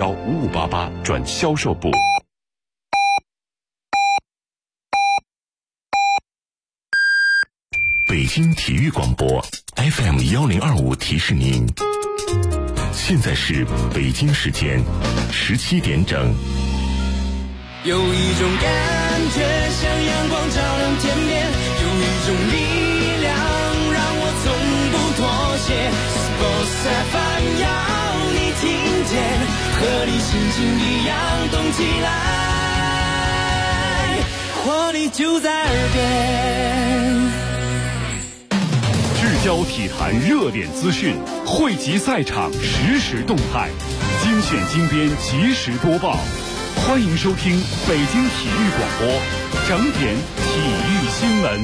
15588转销售部。北京体育广播 FM1025提示您，现在是北京时间17点整。 有一种感觉像阳光照亮天边，有一种力量让我从不妥协。Sports FM 要你听见，和你心情一样动起来，活力就在耳边。 聚焦体坛热点资讯，汇集赛场实时动态，精选精编及时播报。欢迎收听北京体育广播整点体育新闻。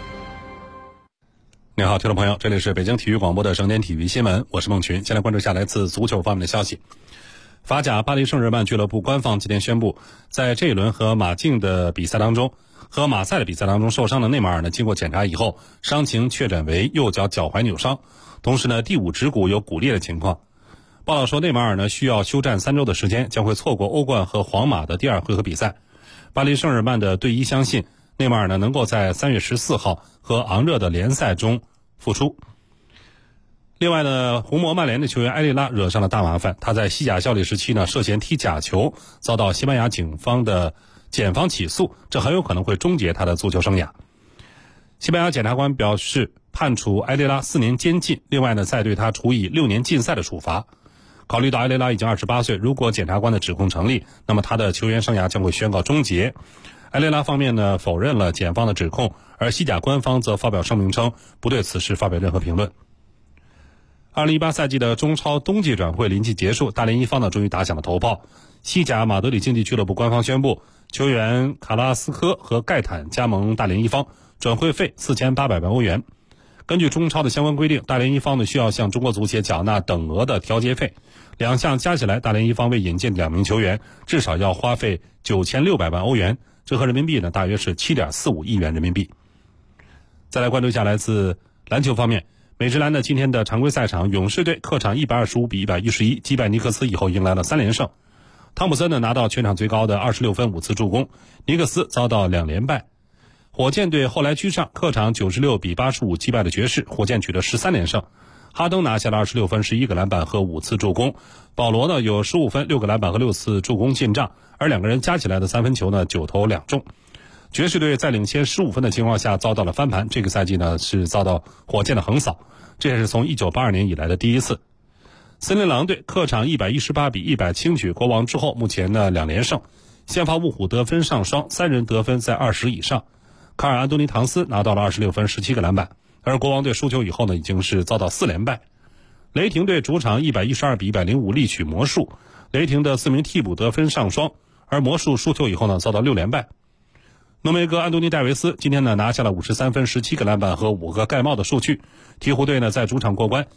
你好，听众朋友，这里是北京体育广播的整点体育新闻，我是孟群。先来关注一下来自足球方面的消息。法甲巴黎圣日耳曼俱乐部官方今天宣布，在这一轮和马竞的比赛当中，和马赛的比赛当中受伤的内马尔呢，经过检查以后，伤情确诊为右脚脚踝扭伤，同时呢，第5指骨有骨裂的情况。报道说，内马尔呢需要休战3周的时间，将会错过欧冠和皇马的第2回合比赛。巴黎圣日耳曼的队医相信，内马尔呢能够在3月14号和昂热的联赛中复出。另外呢，红魔曼联的球员埃利拉惹上了大麻烦，他在西甲效力时期呢涉嫌踢假球，遭到西班牙警方的检方起诉，这很有可能会终结他的足球生涯。西班牙检察官表示，判处埃利拉4年监禁，另外呢再对他处以6年禁赛的处罚。考虑到埃利拉已经28岁，如果检察官的指控成立，那么他的球员生涯将会宣告终结。埃利拉方面呢否认了检方的指控，而西甲官方则发表声明称不对此事发表任何评论。2018赛季的中超冬季转会临近结束，大连一方呢终于打响了头炮。西甲马德里竞技俱乐部官方宣布，球员卡拉斯科和盖坦加盟大连一方，转会费4800万欧元。根据中超的相关规定，大连一方呢需要向中国足协缴纳等额的调节费，两项加起来，大连一方为引进2名球员至少要花费9600万欧元，折合人民币呢大约是7.45亿元人民币。再来关注一下来自篮球方面，美职篮的今天的常规赛场，勇士队客场125-111击败尼克斯以后迎来了3连胜。汤普森呢拿到全场最高的26分5次助攻，尼克斯遭到2连败。火箭队后来居上，客场96-85击败了爵士，火箭取得13连胜。哈登拿下了26分11个篮板和5次助攻，保罗呢有15分6个篮板和6次助攻进账，而两个人加起来的3分球呢9投2中。爵士队在领先15分的情况下遭到了翻盘，这个赛季呢是遭到火箭的横扫，这也是从1982年以来的第一次。森林狼队客场118-100轻取国王之后，目前呢2连胜，先发雾虎得分上双，3人得分在20以上。卡尔安东尼唐斯拿到了26分17个篮板，而国王队输球以后呢已经是遭到4连败。雷霆队主场112-105力取魔术，雷霆的4名替补得分上双，而魔术输球以后呢遭到6连败。浓眉哥安东尼戴维斯今天呢拿下了53分17个篮板和5个盖帽的数据，鹈鹕队呢在主场过关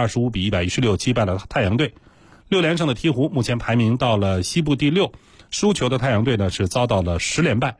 125-116击败了太阳队。6连胜的鹈鹕目前排名到了西部第6，输球的太阳队呢是遭到了10连败。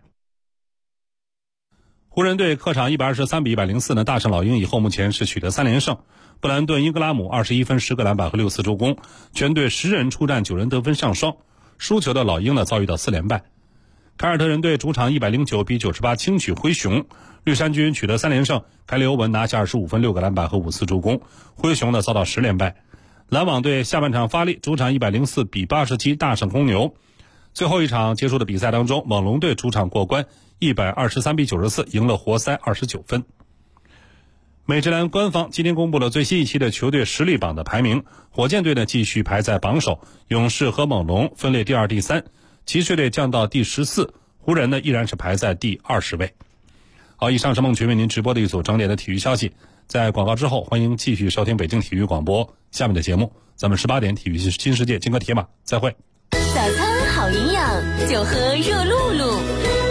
湖人队客场123-104呢大胜老鹰以后，目前是取得3连胜。布兰顿·英格拉姆21分10个篮板和6次助攻，全队10人出战9人得分上双。输球的老鹰呢遭遇到4连败。凯尔特人队主场109-98轻取灰熊，绿衫军取得3连胜，凯里欧文拿下25分6个篮板和5次助攻，灰熊呢遭到10连败。篮网队下半场发力，主场104-87大胜公牛。最后一场结束的比赛当中，猛龙队主场过关123-94赢了活塞29分。美职篮官方今天公布了最新一期的球队实力榜的排名，火箭队呢继续排在榜首，勇士和猛龙分列第2、第3，骑士队降到第14，湖人呢依然是排在第20位。好，以上是孟群为您直播的一组整点的体育消息。在广告之后，欢迎继续收听北京体育广播下面的节目，咱们18点体育新世界金戈铁马再会。 早餐好营养，就喝热露露。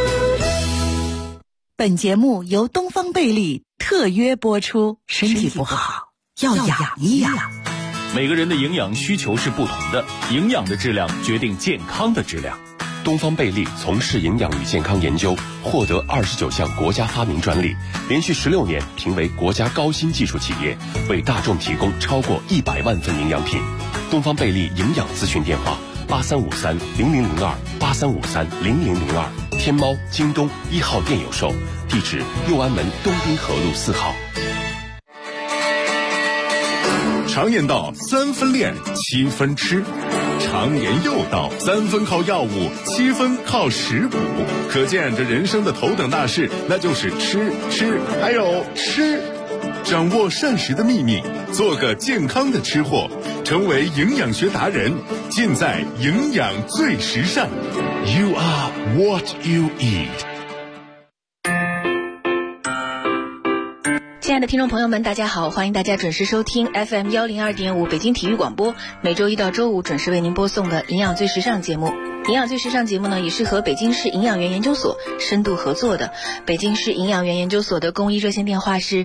本节目由东方贝利特约播出，身体不好要养一养。 每个人的营养需求是不同的，营养的质量决定健康的质量。 东方贝利从事营养与健康研究，获得29项国家发明专利，连续16年评为国家高新技术企业，为大众提供超过100万份营养品。东方贝利营养咨询电话 83530002，83530002，天猫、京东1号店有售，地址右安门东滨河路4号。 常言道3分练7分吃，常言又道3分靠药物7分靠食补，可见这人生的头等大事那就是吃还有吃。掌握膳食的秘密，做个健康的吃货，成为营养学达人，尽在营养最时尚。 You are what you eat。 亲爱的听众朋友们，大家好，欢迎大家准时收听 FM 102.5北京体育广播，每周一到周五准时为您播送的营养最时尚节目。营养最时尚节目呢，也是和北京市营养园研究所深度合作的。北京市营养园研究所的公益热线电话是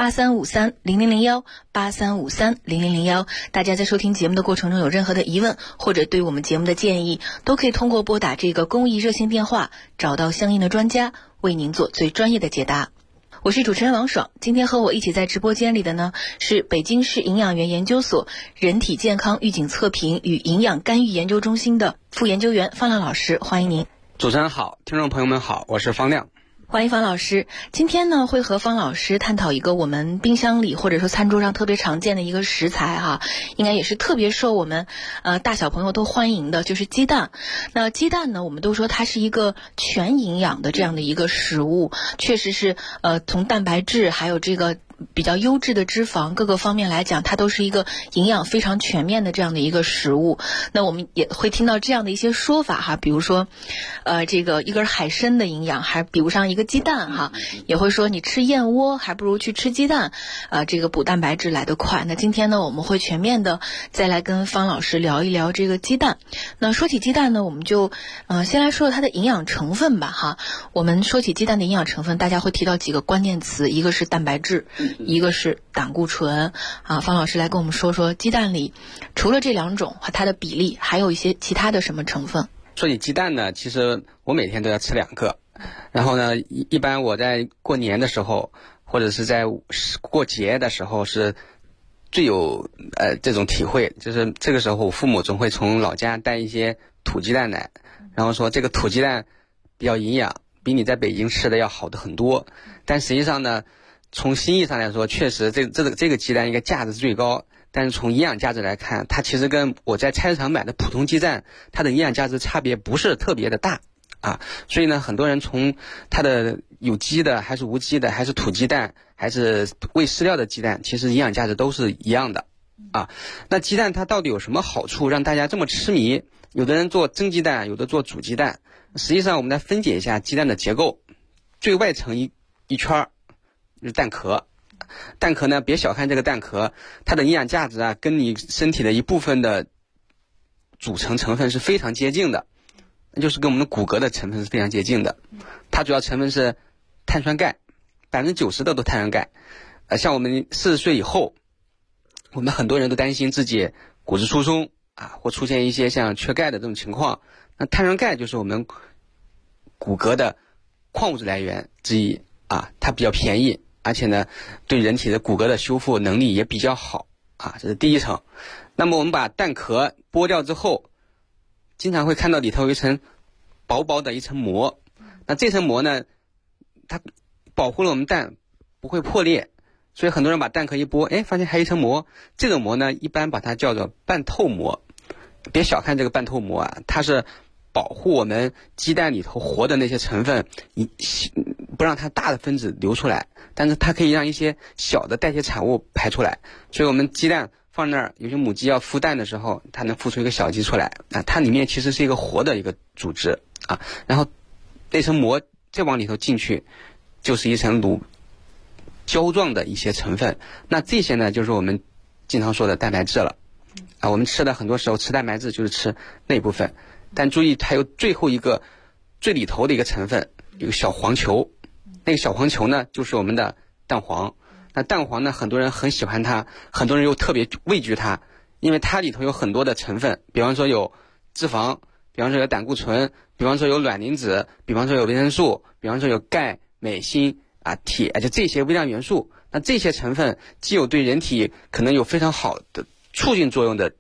83530001，83530001。大家在收听节目的过程中有任何的疑问，或者对我们节目的建议，都可以通过拨打这个公益热线电话，找到相应的专家，为您做最专业的解答。我是主持人王爽，今天和我一起在直播间里的呢是北京市营养园研究所人体健康预警测评与营养干预研究中心的副研究员方亮老师，欢迎您。 主持人好，听众朋友们好，我是方亮。 欢迎方老师。今天呢会和方老师探讨一个我们冰箱里或者说餐桌上特别常见的一个食材哈，应该也是特别受我们大小朋友都欢迎的，就是鸡蛋。那鸡蛋呢，我们都说它是一个全营养的这样的一个食物，确实是从蛋白质还有这个比较优质的脂肪各个方面来讲，它都是一个营养非常全面的这样的一个食物。那我们也会听到这样的一些说法哈，比如说这个一根海参的营养还比不上一个鸡蛋哈，也会说你吃燕窝还不如去吃鸡蛋，这个补蛋白质来得快。那今天呢，我们会全面的再来跟方老师聊一聊这个鸡蛋。那说起鸡蛋呢，我们就先来说它的营养成分吧哈。我们说起鸡蛋的营养成分，大家会提到几个关键词，一个是蛋白质，一个是胆固醇啊。方老师来跟我们说说鸡蛋里除了这两种和它的比例，还有一些其他的什么成分。 说起鸡蛋呢，其实我每天都要吃2个，然后呢一般我在过年的时候或者是在过节的时候是最有这种体会，就是这个时候我父母总会从老家带一些土鸡蛋来，然后说这个土鸡蛋比较营养，比你在北京吃的要好的很多。但实际上呢，从心意上来说，确实这个鸡蛋应该价值最高，但是从营养价值来看，它其实跟我在菜市场买的普通鸡蛋，它的营养价值差别不是特别的大啊。所以呢，很多人从它的有机的还是无机的，还是土鸡蛋，还是喂饲料的鸡蛋，其实营养价值都是一样的啊。那鸡蛋它到底有什么好处让大家这么痴迷？有的人做蒸鸡蛋，有的做煮鸡蛋。实际上我们来分解一下鸡蛋的结构，最外层一圈就是蛋壳。蛋壳呢，别小看这个蛋壳，它的营养价值啊，跟你身体的一部分的组成成分是非常接近的，那就是跟我们的骨骼的成分是非常接近的。它主要成分是碳酸钙，90%的都碳酸钙。像我们40岁以后，我们很多人都担心自己骨质疏松啊，或出现一些像缺钙的这种情况。那碳酸钙就是我们骨骼的矿物质来源之一啊，它比较便宜，而且呢，对人体的骨骼的修复能力也比较好啊，这是第一层。那么我们把蛋壳剥掉之后，经常会看到里头有一层薄薄的一层膜。那这层膜呢，它保护了我们蛋不会破裂，所以很多人把蛋壳一剥，发现还有一层膜。这种膜呢，一般把它叫做半透膜。别小看这个半透膜啊，它是保护我们鸡蛋里头活的那些成分，不让它大的分子流出来，但是它可以让一些小的代谢产物排出来。所以我们鸡蛋放那儿，有些母鸡要孵蛋的时候，它能孵出一个小鸡出来啊，它里面其实是一个活的一个组织啊。然后那层膜再往里头进去，就是一层乳胶状的一些成分。那这些呢，就是我们经常说的蛋白质了啊。我们吃的很多时候吃蛋白质就是吃那部分。但注意，还有最后一个最里头的一个成分，有个小黄球。那个小黄球呢，就是我们的蛋黄。那蛋黄呢，很多人很喜欢它，很多人又特别畏惧它，因为它里头有很多的成分，比方说有脂肪，比方说有胆固醇，比方说有卵磷脂，比方说有维生素，比方说有钙、镁、锌啊、铁，就这些微量元素。那这些成分既有对人体可能有非常好的促进作用的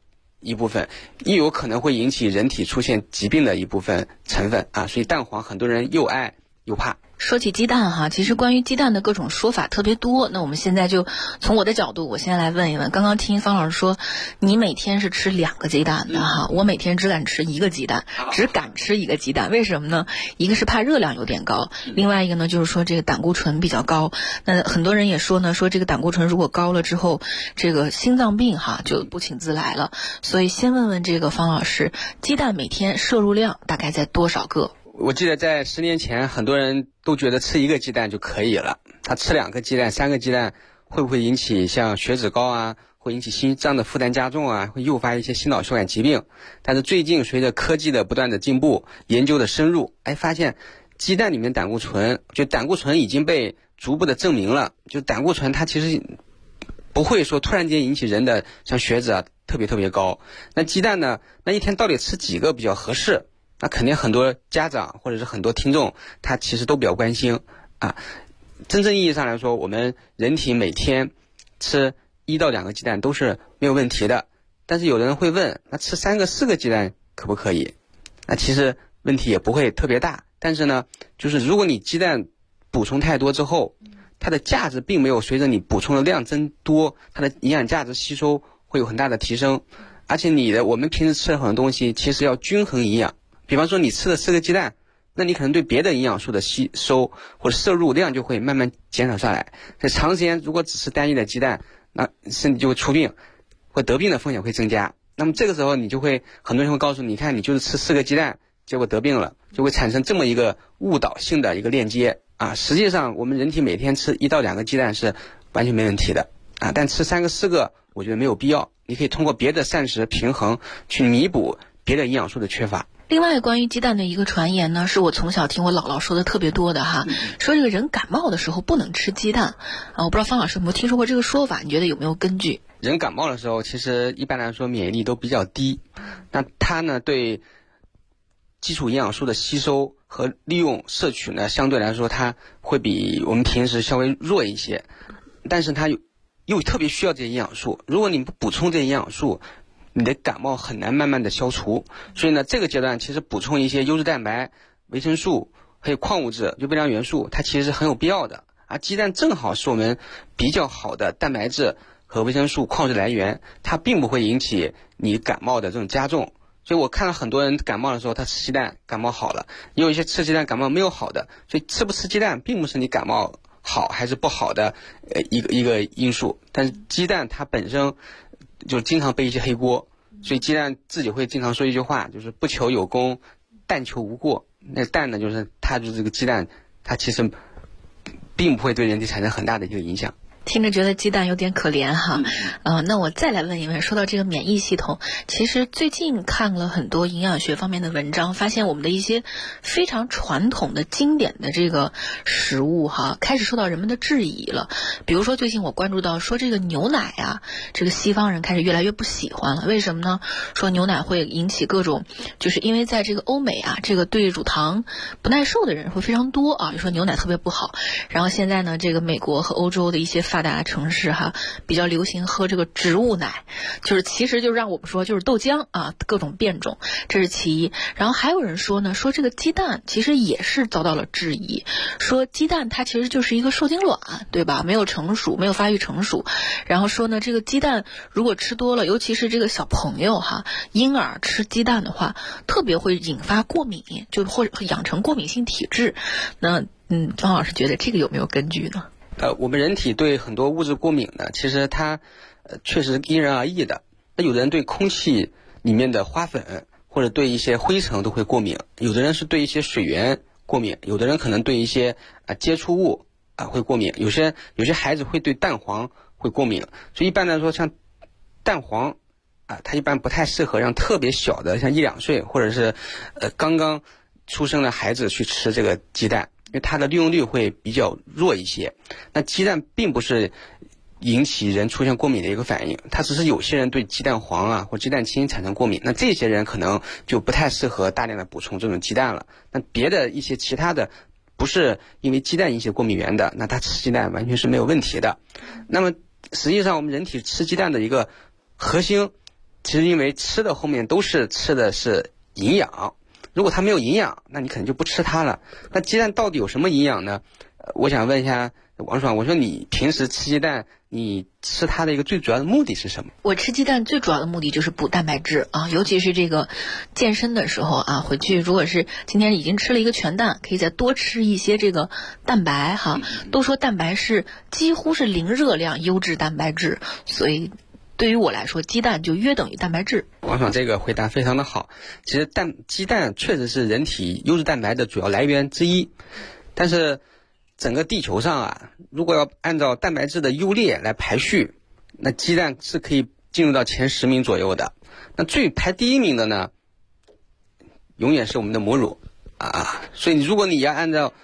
一部分，亦有可能会引起人体出现疾病的一部分成分啊。所以蛋黄很多人又爱又怕。 说起鸡蛋哈，其实关于鸡蛋的各种说法特别多。那我们现在就从我的角度，我先来问一问。刚刚听方老师说，你每天是吃2个鸡蛋的哈，我每天只敢吃1个鸡蛋，只敢吃1个鸡蛋。为什么呢？一个是怕热量有点高，另外一个呢就是说这个胆固醇比较高。那很多人也说呢，说这个胆固醇如果高了之后，这个心脏病哈就不请自来了。所以先问问这个方老师，鸡蛋每天摄入量大概在多少个？ 我记得在10年前，很多人都觉得吃1个鸡蛋就可以了。他吃2个鸡蛋、3个鸡蛋，会不会引起像血脂高啊，会引起心脏的负担加重啊，会诱发一些心脑血管疾病？但是最近随着科技的不断的进步，研究的深入，发现鸡蛋里面胆固醇，就胆固醇已经被逐步的证明了，就胆固醇它其实不会说突然间引起人的像血脂啊特别高。那鸡蛋呢，那一天到底吃几个比较合适？那肯定很多家长或者是很多听众他其实都比较关心啊。真正意义上来说，我们人体每天吃1到2个鸡蛋都是没有问题的。但是有人会问，那吃3个4个鸡蛋可不可以？那其实问题也不会特别大。但是呢，就是如果你鸡蛋补充太多之后，它的价值并没有随着你补充的量增多，它的营养价值吸收会有很大的提升。而且我们平时吃的很多东西其实要均衡营养。比方说你吃了4个鸡蛋，那你可能对别的营养素的吸收或者摄入量就会慢慢减少下来。在长时间如果只吃单一的鸡蛋，那身体就会出病，或得病的风险会增加。那么这个时候你就会，很多人会告诉你看，你就是吃4个鸡蛋，结果得病了，就会产生这么一个误导性的一个链接啊。实际上我们人体每天吃1到2个鸡蛋是完全没问题的啊，但吃3个4个我觉得没有必要。你可以通过别的膳食平衡去弥补别的营养素的缺乏。 另外关于鸡蛋的一个传言呢，是我从小听我姥姥说的特别多的哈，说这个人感冒的时候不能吃鸡蛋啊。我不知道方老师有没有听说过这个说法，你觉得有没有根据？ 人感冒的时候其实一般来说免疫力都比较低，那它呢对基础营养素的吸收和利用摄取呢相对来说它会比我们平时稍微弱一些，但是它又特别需要这些营养素，如果你不补充这些营养素，你的感冒很难慢慢的消除。所以呢这个阶段其实补充一些优质蛋白、维生素还有矿物质、微量元素，它其实是很有必要的啊。鸡蛋正好是我们比较好的蛋白质和维生素矿物质来源，它并不会引起你感冒的这种加重。所以我看到很多人感冒的时候他吃鸡蛋感冒好了，也有一些吃鸡蛋感冒没有好的。所以吃不吃鸡蛋并不是你感冒好还是不好的一个因素，但是鸡蛋它本身就经常背一些黑锅，所以鸡蛋自己会经常说一句话，就是不求有功，但求无过。那蛋呢，就是它就是这个鸡蛋，它其实并不会对人体产生很大的一个影响。 听着觉得鸡蛋有点可怜哈，那我再来问一问，说到这个免疫系统，其实最近看了很多营养学方面的文章，发现我们的一些非常传统的经典的这个食物哈，开始受到人们的质疑了。比如说最近我关注到说这个牛奶啊，这个西方人开始越来越不喜欢了，为什么呢？说牛奶会引起各种，就是因为在这个欧美啊，这个对乳糖不耐受的人会非常多啊，就说牛奶特别不好。然后现在呢，这个美国和欧洲的一些发达城市哈，比较流行喝这个植物奶，就是其实就让我们说就是豆浆啊，各种变种，这是其一。然后还有人说呢，说这个鸡蛋其实也是遭到了质疑，说鸡蛋它其实就是一个受精卵，对吧？没有成熟，没有发育成熟。然后说呢，这个鸡蛋如果吃多了，尤其是这个小朋友哈，婴儿吃鸡蛋的话，特别会引发过敏，就或者养成过敏性体质。那张老师觉得这个有没有根据呢？ 我们人体对很多物质过敏呢，其实它确实因人而异的。那有的人对空气里面的花粉或者对一些灰尘都会过敏，有的人是对一些水源过敏，有的人可能对一些接触物会过敏，有些孩子会对蛋黄会过敏。所以一般来说像蛋黄它一般不太适合让特别小的像1、2岁或者是刚刚出生的孩子去吃这个鸡蛋，因为它的利用率会比较弱一些。那鸡蛋并不是引起人出现过敏的一个反应，它只是有些人对鸡蛋黄或鸡蛋清产生过敏，那这些人可能就不太适合大量的补充这种鸡蛋了。那别的一些其他的不是因为鸡蛋引起过敏源的，那他吃鸡蛋完全是没有问题的。那么实际上我们人体吃鸡蛋的一个核心其实因为吃的后面都是吃的是营养，如果它没有营养，那你可能就不吃它了。那鸡蛋到底有什么营养呢？我想问一下王爽，我说你平时吃鸡蛋，你吃它的一个最主要的目的是什么？ 我吃鸡蛋最主要的目的就是补蛋白质啊，尤其是这个健身的时候啊，回去如果是今天已经吃了一个全蛋，可以再多吃一些这个蛋白哈。都说蛋白是几乎是零热量优质蛋白质，所以对于我来说，鸡蛋就约等于蛋白质。 王爽这个回答非常的好。其实鸡蛋确实是人体优质蛋白的主要来源之一，但是整个地球上啊，如果要按照蛋白质的优劣来排序，那鸡蛋是可以进入到前10名左右的。那排第1名的呢，永远是我们的母乳啊。所以如果你要按照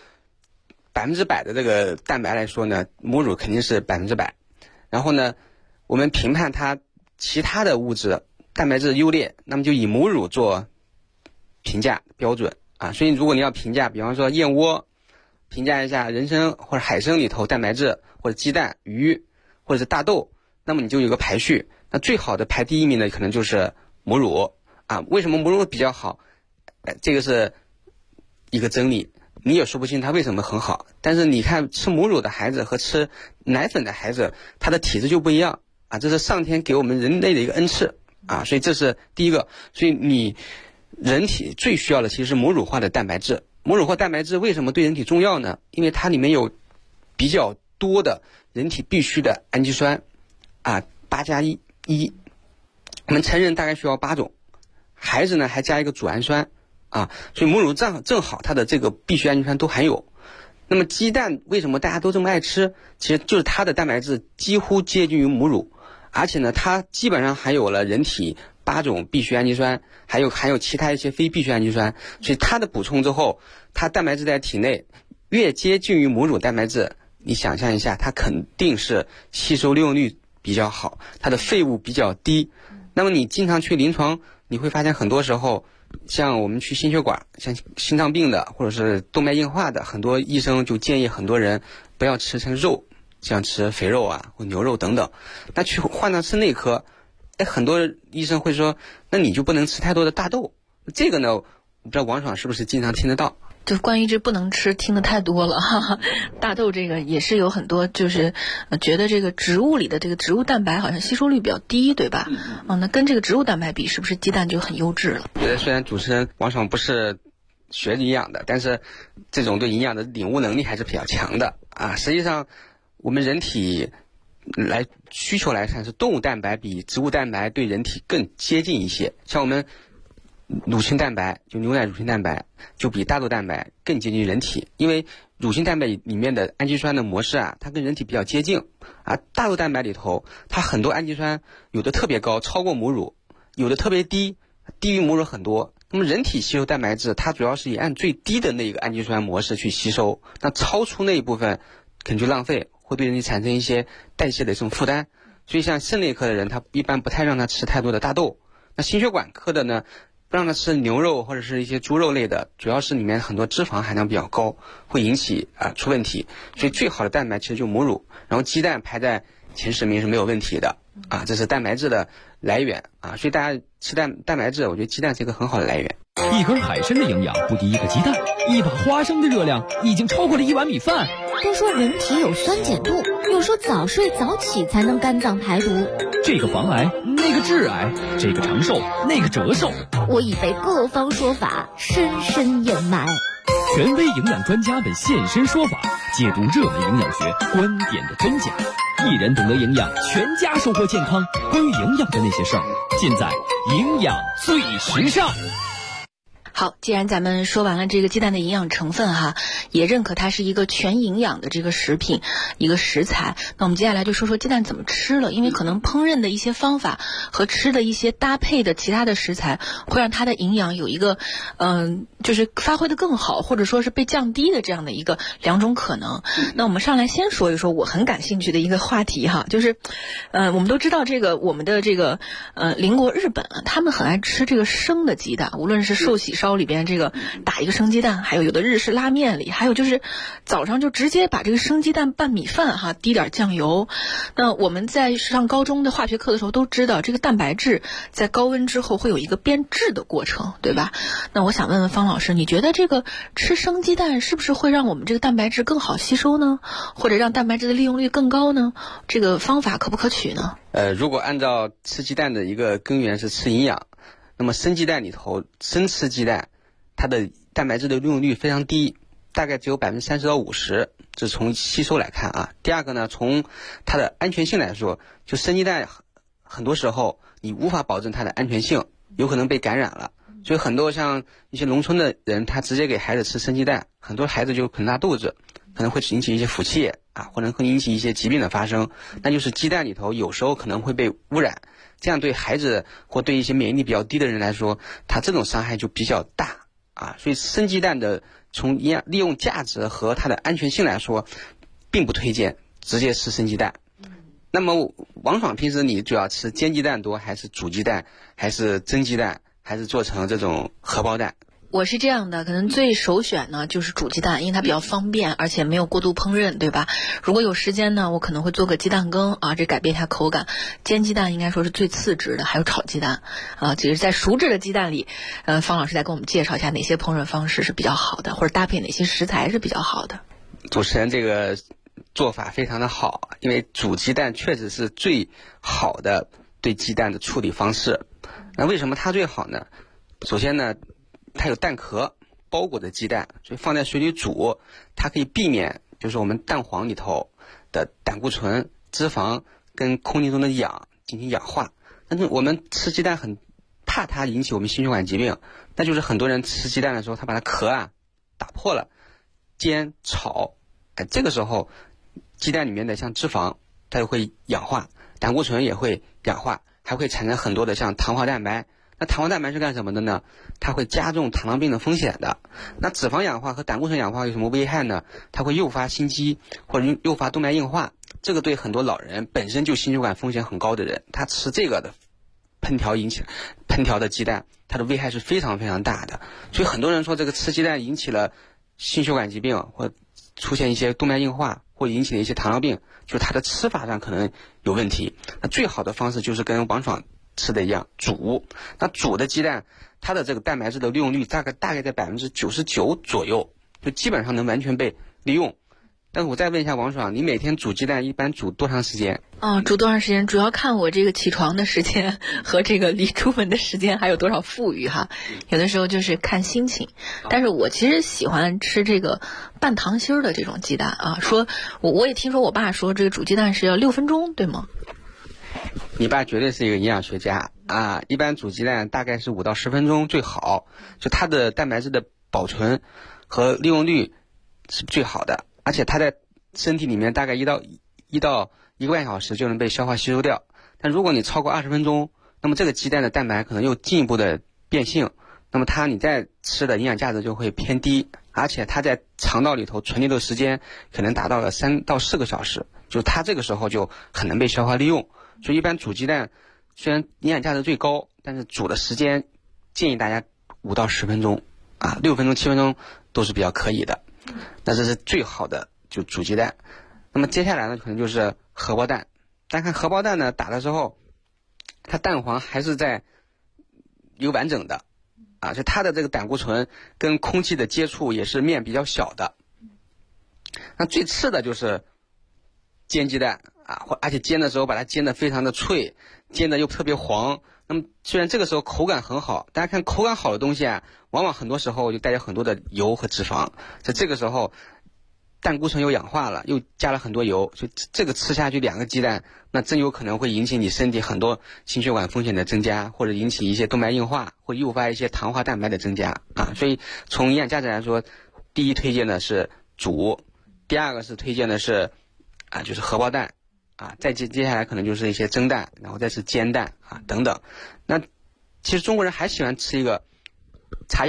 100%的这个蛋白来说呢，母乳肯定是100%。然后呢，我们评判它其他的物质蛋白质优劣，那么就以母乳做评价标准啊。所以如果你要评价，比方说燕窝，评价一下人参或者海参里头蛋白质，或者鸡蛋、鱼或者是大豆，那么你就有个排序。那最好的排第1名的可能就是母乳啊。为什么母乳比较好？这个是一个真理，你也说不清它为什么很好。但是你看吃母乳的孩子和吃奶粉的孩子，他的体质就不一样啊，这是上天给我们人类的一个恩赐啊。所以这是第一个。所以你人体最需要的其实是母乳化的蛋白质。母乳化蛋白质为什么对人体重要呢？因为它里面有比较多的人体必需的氨基酸啊，8+1，我们成人大概需要8种，孩子呢还加一个组氨酸啊，所以母乳正好它的这个必需氨基酸都含有。那么鸡蛋为什么大家都这么爱吃？其实就是它的蛋白质几乎接近于母乳，而且呢它基本上含有了人体8种必需氨基酸，还有含有其他一些非必需氨基酸，所以它的补充之后，它蛋白质在体内越接近于母乳蛋白质，你想象一下，它肯定是吸收利用率比较好，它的废物比较低。那么你经常去临床，你会发现很多时候，像我们去心血管，像心脏病的或者是动脉硬化的，很多医生就建议很多人不要吃成肉，像吃肥肉啊或牛肉等等。那去换到吃内科，很多医生会说，那你就不能吃太多的大豆。这个呢，我不知道王爽是不是经常听得到。 就关于这不能吃听得太多了哈哈。大豆这个也是有很多就是觉得这个植物里的这个植物蛋白好像吸收率比较低，对吧？那跟这个植物蛋白比，是不是鸡蛋就很优质了？ 虽然主持人王爽不是学营养的，但是这种对营养的领悟能力还是比较强的啊。实际上我们人体需求来看，是动物蛋白比植物蛋白对人体更接近一些。像我们乳清蛋白，就牛奶乳清蛋白，就比大豆蛋白更接近人体，因为乳清蛋白里面的氨基酸的模式啊，它跟人体比较接近啊。大豆蛋白里头，它很多氨基酸有的特别高，超过母乳，有的特别低，低于母乳很多。那么人体吸收蛋白质，它主要是以按最低的那个氨基酸模式去吸收，那超出那一部分可能就浪费，会对人体产生一些代谢的这种负担。所以像肾内科的人，他一般不太让他吃太多的大豆。那心血管科的呢，不让他吃牛肉或者是一些猪肉类的，主要是里面很多脂肪含量比较高，会引起出问题。所以最好的蛋白其实就母乳，然后鸡蛋排在前10名是没有问题的啊，这是蛋白质的来源啊。所以大家吃蛋白质，我觉得鸡蛋是一个很好的来源。 一根海参的营养不敌一个鸡蛋，一把花生的热量已经超过了1碗米饭。 都说人体有酸碱度，又说早睡早起才能肝脏排毒。 这个防癌，那个致癌，这个长寿，那个折寿。 我已被各方说法深深掩埋。 权威营养专家们现身说法，解读热门营养学观点的真假。一人懂得营养，全家收获健康。关于营养的那些事儿，尽在营养最时尚。 好，既然咱们说完了这个鸡蛋的营养成分哈，也认可它是一个全营养的这个食品，一个食材。那我们接下来就说说鸡蛋怎么吃了，因为可能烹饪的一些方法和吃的一些搭配的其他的食材，会让它的营养有一个就是发挥的更好，或者说是被降低的这样的一个2种可能。那我们上来先说一说我很感兴趣的一个话题哈，就是我们都知道这个我们的这个邻国日本啊，他们很爱吃这个生的鸡蛋，无论是寿喜烧糕里边这个打一个生鸡蛋，还有的日式拉面里，还有就是早上就直接把这个生鸡蛋拌米饭哈，滴点酱油。那我们在上高中的化学课的时候都知道，这个蛋白质在高温之后会有一个变质的过程，对吧？那我想问问方老师，你觉得这个吃生鸡蛋是不是会让我们这个蛋白质更好吸收呢？或者让蛋白质的利用率更高呢？这个方法可不可取呢？ 如果按照吃鸡蛋的一个根源是吃营养，那么生鸡蛋里头生吃鸡蛋，它的蛋白质的利用率非常低，大概只有30%到50%，这是从吸收来看啊。第二个呢，从它的安全性来说，就生鸡蛋很多时候你无法保证它的安全性，有可能被感染了。所以很多像一些农村的人，他直接给孩子吃生鸡蛋，很多孩子就可能拉肚子，可能会引起一些腹泻啊，或者会引起一些疾病的发生。那就是鸡蛋里头有时候可能会被污染，这样对孩子或对一些免疫力比较低的人来说，他这种伤害就比较大啊。所以生鸡蛋的从利用价值和它的安全性来说，并不推荐直接吃生鸡蛋。那么王爽平时你主要吃煎鸡蛋多，还是煮鸡蛋，还是蒸鸡蛋，还是做成这种荷包蛋？ 我是这样的，可能最首选呢就是煮鸡蛋，因为它比较方便，而且没有过度烹饪，对吧？如果有时间呢，我可能会做个鸡蛋羹啊，这改变一下口感。煎鸡蛋应该说是最次之的，还有炒鸡蛋啊。其实，在熟制的鸡蛋里，方老师再给我们介绍一下哪些烹饪方式是比较好的，或者搭配哪些食材是比较好的。 主持人这个做法非常的好，因为煮鸡蛋确实是最好的对鸡蛋的处理方式。那为什么它最好呢？首先呢，它有蛋壳包裹的鸡蛋，所以放在水里煮，它可以避免就是我们蛋黄里头的胆固醇、脂肪跟空气中的氧进行氧化。但是我们吃鸡蛋很怕它引起我们心血管疾病，那就是很多人吃鸡蛋的时候，他把它壳打破了，煎炒，这个时候鸡蛋里面的像脂肪它就会氧化，胆固醇也会氧化，还会产生很多的像糖化蛋白。那糖化蛋白是干什么的呢？它会加重糖尿病的风险的。那脂肪氧化和胆固醇氧化有什么危害呢？它会诱发心肌或者诱发动脉硬化，这个对很多老人本身就心血管风险很高的人，他吃这个的烹调的鸡蛋，它的危害是非常非常大的。所以很多人说这个吃鸡蛋引起了心血管疾病，或出现一些动脉硬化，或引起了一些糖尿病，就是它的吃法上可能有问题。那最好的方式就是跟王爽吃的一样，煮。那煮的鸡蛋，它的这个蛋白质的利用率大概在99%左右，就基本上能完全被利用。但是我再问一下王爽，你每天煮鸡蛋一般煮多长时间？ 煮多长时间主要看我这个起床的时间和这个离出门的时间还有多少富裕哈。有的时候就是看心情，但是我其实喜欢吃这个半糖心的这种鸡蛋啊。说我也听说我爸说这个煮鸡蛋是要6分钟，对吗？ 你爸绝对是一个营养学家啊！一般煮鸡蛋大概是5到10分钟最好，就它的蛋白质的保存和利用率是最好的，而且它在身体里面大概1到1个半小时就能被消化吸收掉。但如果你超过20分钟，那么这个鸡蛋的蛋白可能又进一步的变性，那么你在吃的营养价值就会偏低，而且它在肠道里头存留的时间可能达到了3到4个小时，就它这个时候就很难被消化利用。所以一般煮鸡蛋虽然营养价值最高，但是煮的时间建议大家5到10分钟啊，6分钟、7分钟都是比较可以的。那这是最好的就煮鸡蛋。那么接下来呢，可能就是荷包蛋。但看荷包蛋呢，打的时候它蛋黄还是在一个完整的啊，就它的这个胆固醇跟空气的接触也是面比较小的。那最次的就是煎鸡蛋啊，而且煎的时候把它煎得非常的脆，煎的又特别黄。那么虽然这个时候口感很好，大家看口感好的东西往往很多时候就带有很多的油和脂肪，在这个时候胆固醇又氧化了，又加了很多油，所以这个吃下去2个鸡蛋，那真有可能会引起你身体很多心血管风险的增加，或者引起一些动脉硬化，或诱发一些糖化蛋白的增加啊。所以从营养价值来说，第一推荐的是煮，第二个是推荐的是就是荷包蛋啊，再接下来可能就是一些蒸蛋，然后再是煎蛋啊等等。那其实中国人还喜欢吃一个茶叶蛋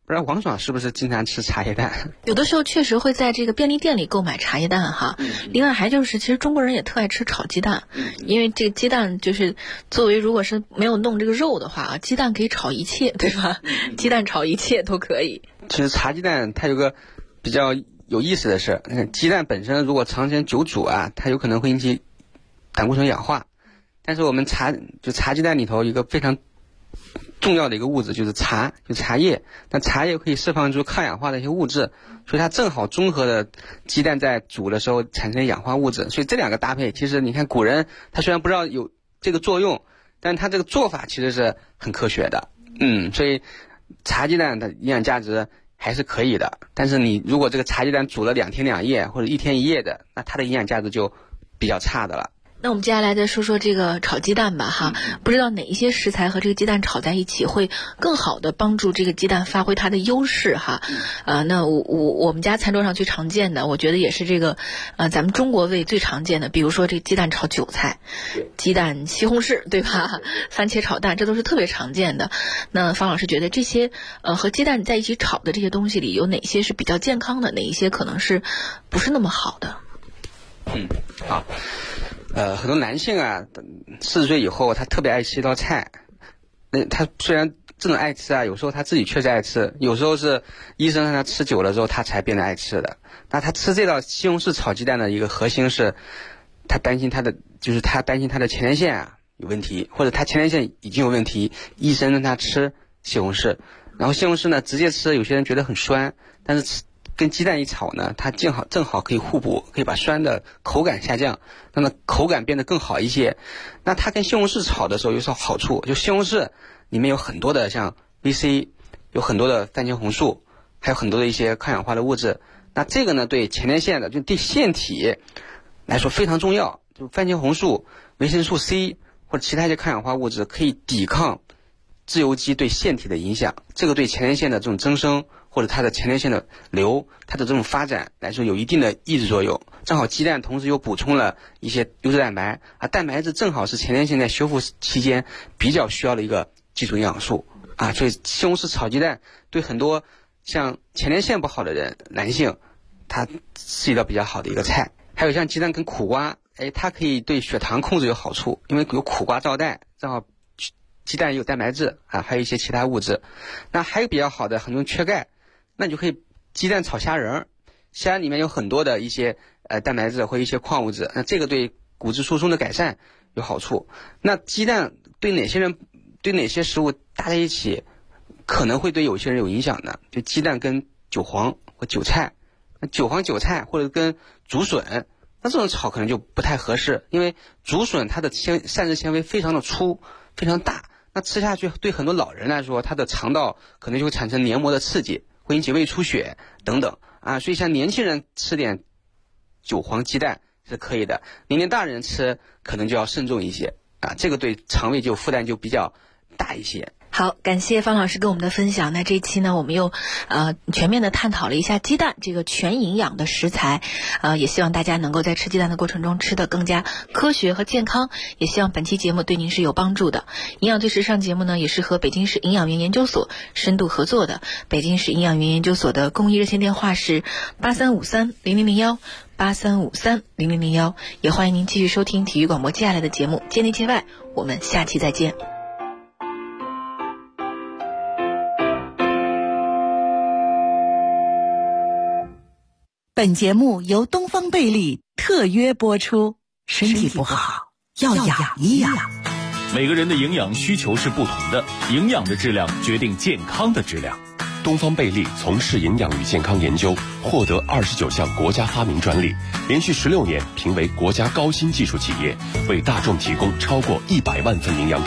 不知道王爽是不是经常吃茶叶蛋？ 有的时候确实会在这个便利店里购买茶叶蛋哈。另外还就是其实中国人也特爱吃炒鸡蛋，因为这个鸡蛋就是作为如果是没有弄这个肉的话啊，鸡蛋可以炒一切，对吧？鸡蛋炒一切都可以。 其实茶鸡蛋它有个比较有意思的是，鸡蛋本身如果长时间久煮啊，它有可能会引起胆固醇氧化。但是我们茶鸡蛋里头一个非常重要的一个物质就是茶叶，那茶叶可以释放出抗氧化的一些物质，所以它正好中和的鸡蛋在煮的时候产生氧化物质，所以这两个搭配，其实你看古人他虽然不知道有这个作用，但他这个做法其实是很科学的，所以茶鸡蛋的营养价值还是可以的。但是你如果这个茶鸡蛋煮了2天2夜或者1天1夜的，那它的营养价值就比较差的了。 那我们接下来再说说这个炒鸡蛋吧哈，不知道哪一些食材和这个鸡蛋炒在一起会更好的帮助这个鸡蛋发挥它的优势哈。那我们家餐桌上最常见的，我觉得也是这个咱们中国胃最常见的，比如说这鸡蛋炒韭菜、鸡蛋西红柿，对吧？番茄炒蛋，这都是特别常见的。那方老师觉得这些和鸡蛋在一起炒的这些东西里，有哪些是比较健康的，哪一些可能是不是那么好的？ 好。很多男性啊，40岁以后他特别爱吃一道菜，那他虽然这种爱吃啊，有时候他自己确实爱吃，有时候是医生让他吃久了之后他才变得爱吃的。那他吃这道西红柿炒鸡蛋的一个核心是，他担心他的前列腺啊有问题，或者他前列腺已经有问题，医生让他吃西红柿，然后西红柿呢直接吃，有些人觉得很酸，但是跟鸡蛋一炒呢，它正好可以互补，可以把酸的口感下降，让它口感变得更好一些。那它跟西红柿炒的时候有什么好处？就西红柿里面有很多的像 VC， 有很多的番茄红素，还有很多的一些抗氧化的物质。那这个呢，对前列腺的就对腺体来说非常重要。就番茄红素、维生素 C 或者其他一些抗氧化物质可以抵抗自由基对腺体的影响，这个对前列腺的这种增生或者它的前列腺的瘤，它的这种发展来说有一定的抑制作用。正好鸡蛋同时又补充了一些优质蛋白啊，蛋白质正好是前列腺在修复期间比较需要的一个基础营养素啊，所以西红柿炒鸡蛋对很多像前列腺不好的人，男性，它是一道比较好的一个菜。还有像鸡蛋跟苦瓜，它可以对血糖控制有好处，因为有苦瓜皂苷，正好鸡蛋也有蛋白质啊，还有一些其他物质。那还有比较好的，很多人缺钙，那你就可以鸡蛋炒虾仁，虾仁里面有很多的一些蛋白质或一些矿物质，那这个对骨质疏松的改善有好处。那鸡蛋对哪些食物搭在一起可能会对有些人有影响呢？就鸡蛋跟韭黄或韭菜，那韭黄韭菜或者跟竹笋，那这种炒可能就不太合适，因为竹笋它的膳食纤维非常的粗非常大，那吃下去对很多老人来说，他的肠道可能就会产生黏膜的刺激，会引起胃出血等等啊。所以像年轻人吃点韭黄鸡蛋是可以的，年龄大人吃可能就要慎重一些啊，这个对肠胃就负担就比较大一些。 好，感谢方老师跟我们的分享。那这一期呢，我们又全面的探讨了一下鸡蛋这个全营养的食材，也希望大家能够在吃鸡蛋的过程中吃得更加科学和健康，也希望本期节目对您是有帮助的。营养最时尚节目呢，也是和北京市营养园研究所深度合作的。北京市营养园研究所的公益热线电话是83530001。83530001，也欢迎您继续收听体育广播接下来的节目，接内接外，我们下期再见。 本节目由东方贝利特约播出，身体不好要养一养。 每个人的营养需求是不同的，营养的质量决定健康的质量。 东方贝利从事营养与健康研究，获得29项国家发明专利，连续16年评为国家高新技术企业，为大众提供超过100万份营养品。